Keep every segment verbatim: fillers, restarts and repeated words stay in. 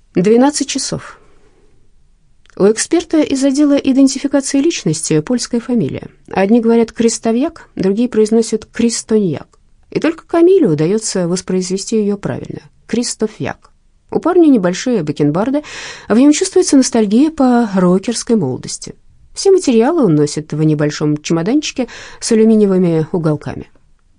двенадцать часов. У эксперта из отдела идентификации личности польская фамилия. Одни говорят Крестовьяк, другие произносят Кристоньяк. И только Камиле удается воспроизвести ее правильно – Кристофьяк. У парня небольшие бакенбарды, а в нем чувствуется ностальгия по рокерской молодости. Все материалы он носит в небольшом чемоданчике с алюминиевыми уголками.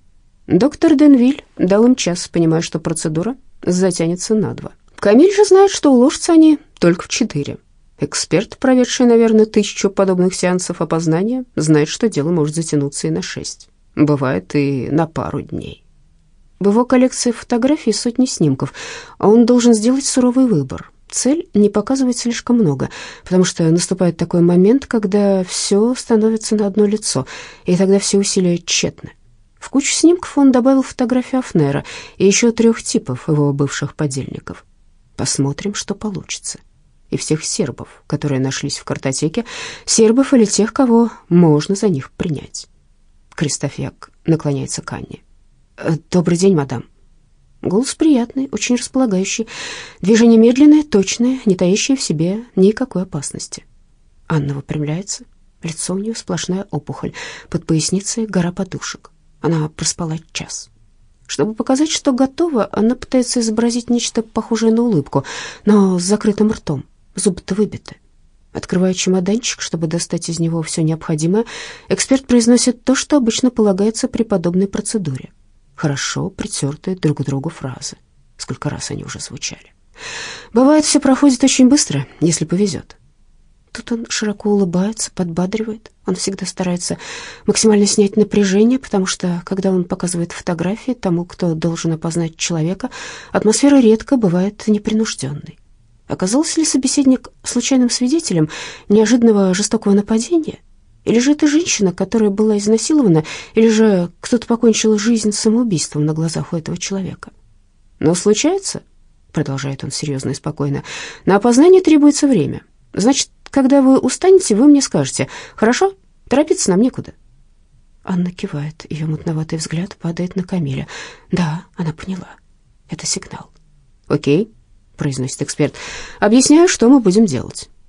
Доктор Денвиль дал им час, понимая, что процедура затянется на два. Камиль же знает, что уложатся они только в четыре. Эксперт, проведший, наверное, тысячу подобных сеансов опознания, знает, что дело может затянуться и на шесть. Бывает и на пару дней. В его коллекции фотографий сотни снимков, а он должен сделать суровый выбор. Цель — не показывать слишком много, потому что наступает такой момент, когда все становится на одно лицо, и тогда все усилия тщетны. В кучу снимков он добавил фотографии Афнера и еще трех типов его бывших подельников. Посмотрим, что получится. И всех сербов, которые нашлись в картотеке, сербов или тех, кого можно за них принять. Кристофьяк наклоняется к Анне. «Добрый день, мадам». Голос приятный, очень располагающий. Движение медленное, точное, не таящее в себе никакой опасности. Анна выпрямляется. Лицо у нее сплошная опухоль. Под поясницей гора подушек. Она проспала час. Чтобы показать, что готова, она пытается изобразить нечто похожее на улыбку, но с закрытым ртом. Зубы-то выбиты. Открывая чемоданчик, чтобы достать из него все необходимое, эксперт произносит то, что обычно полагается при подобной процедуре. Хорошо притертые друг к другу фразы. Сколько раз они уже звучали. Бывает, все проходит очень быстро, если повезет. Тут он широко улыбается, подбадривает. Он всегда старается максимально снять напряжение, потому что, когда он показывает фотографии тому, кто должен опознать человека, атмосфера редко бывает непринужденной. Оказался ли собеседник случайным свидетелем неожиданного жестокого нападения? Или же это женщина, которая была изнасилована, или же кто-то покончил жизнь самоубийством на глазах у этого человека? Но случается, продолжает он серьезно и спокойно, на опознание требуется время. Значит, когда вы устанете, вы мне скажете: хорошо, торопиться нам некуда. Анна кивает, ее мутноватый взгляд падает на Камиля. Да, она поняла. Это сигнал. Окей, произносит эксперт. Объясняю, что мы будем делать.